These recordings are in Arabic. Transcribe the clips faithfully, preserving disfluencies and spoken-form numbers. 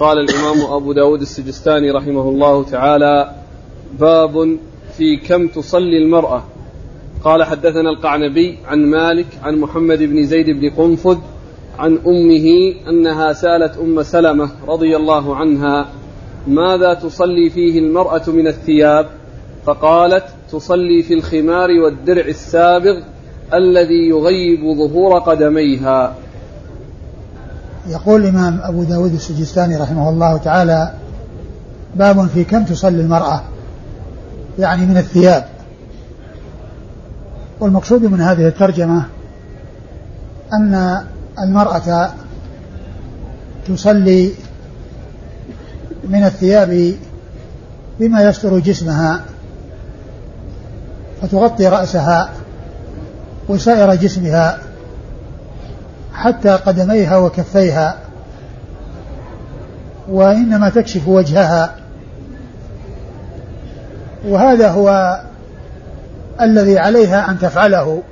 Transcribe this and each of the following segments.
قال الإمام أبو داود السجستاني رحمه الله تعالى: باب في كم تصلي المرأة. قال: حدثنا القعنبي عن مالك عن محمد بن زيد بن قنفذ عن أمه أنها سألت أم سلمة رضي الله عنها: ماذا تصلي فيه المرأة من الثياب؟ فقالت: تصلي في الخمار والدرع السابغ الذي يغيب ظهور قدميها. يقول الإمام أبو داود السجستاني رحمه الله تعالى: باب في كم تصلي المرأة، يعني من الثياب. والمقصود من هذه الترجمة أن المرأة تصلي من الثياب بما يستر جسمها، فتغطي رأسها وسائر جسمها حتى قدميها وكفيها، وإنما تكشف وجهها. وهذا هو الذي عليها أن تفعله،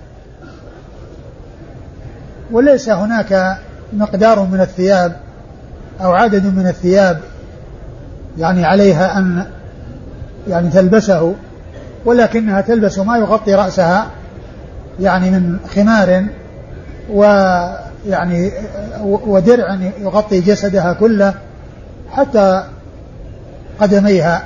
وليس هناك مقدار من الثياب أو عدد من الثياب يعني عليها أن يعني تلبسه، ولكنها تلبس ما يغطي رأسها يعني من خمار ويعني ودرع يغطي جسدها كله حتى قدميها.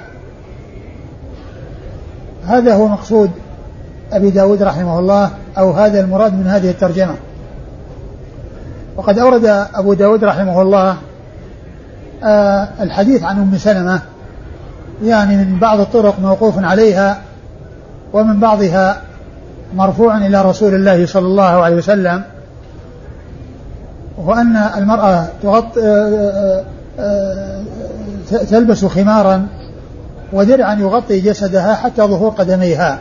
هذا هو مقصود أبي داود رحمه الله، أو هذا المراد من هذه الترجمة. وقد أورد أبو داود رحمه الله آه الحديث عن أم سلمة، يعني من بعض الطرق موقوف عليها، ومن بعضها مرفوع إلى رسول الله صلى الله عليه وسلم، وأن المرأة تغط آه آه تلبس خمارا ودرعا يغطي جسدها حتى ظهور قدميها.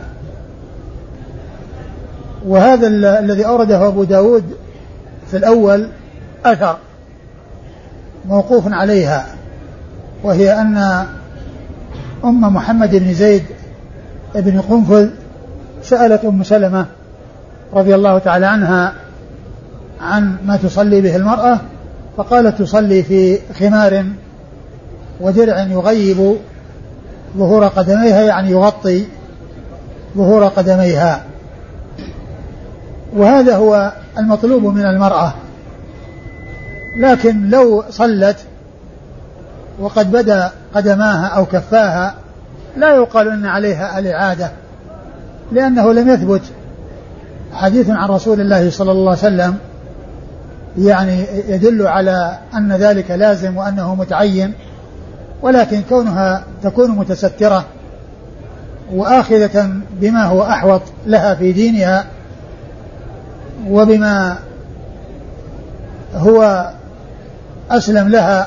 وهذا الذي أورده أبو داود في الأول أثر موقوف عليها، وهي أن أم محمد بن زيد بن قنفذ سألت أم سلمة رضي الله تعالى عنها عن ما تصلي به المرأة، فقالت: تصلي في خمار ودرع يغيب ظهور قدميها، يعني يغطي ظهور قدميها. وهذا هو المطلوب من المرأة. لكن لو صلت وقد بدا قدماها أو كفاها لا يقال أن عليها الإعادة، لأنه لم يثبت حديث عن رسول الله صلى الله عليه وسلم يعني يدل على أن ذلك لازم وأنه متعين، ولكن كونها تكون متسترة وآخذة بما هو أحوط لها في دينها وبما هو أسلم لها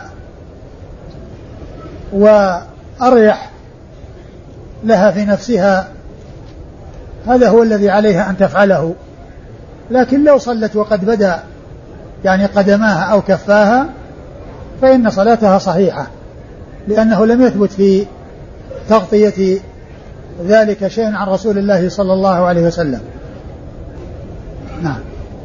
وأريح لها في نفسها، هذا هو الذي عليها أن تفعله. لكن لو صلت وقد بدا يعني قدماها أو كفاها فإن صلاتها صحيحة، لأنه لم يثبت في تغطية ذلك شيء عن رسول الله صلى الله عليه وسلم. نعم.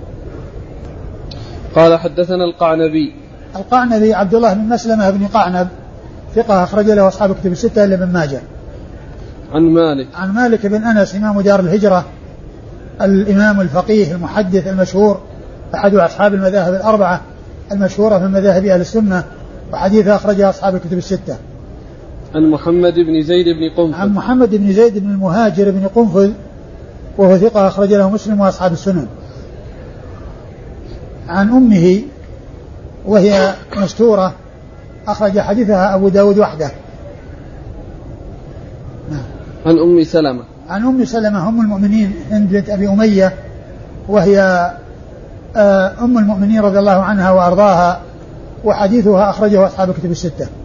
قال: حدثنا القعنبي. القعنبي عبد الله بن مسلمة بن قعنب ثقة أخرج له أصحاب كتب الستة إلا ابن ماجه. عن مالك. عن مالك بن أنس إمام دار الهجرة، الإمام الفقيه المحدث المشهور، أحد أصحاب المذاهب الأربعة المشهورة في مذاهب أهل السنة، وحديثه أخرجه أصحاب الكتب الستة. عن محمد بن زيد بن قنفذ. عن محمد بن زيد بن المهاجر بن قنفذ، وهو ثقة أخرج له مسلم وأصحاب السنن. عن أمه وهي مستورة، أخرج حديثها أبو داود وحده. عن أم سلمة. عن أم سلمة أم المؤمنين هند بنت أبي أمية، وهي أم المؤمنين رضي الله عنها وأرضاها، وحديثها أخرجه أصحاب الكتب الستة.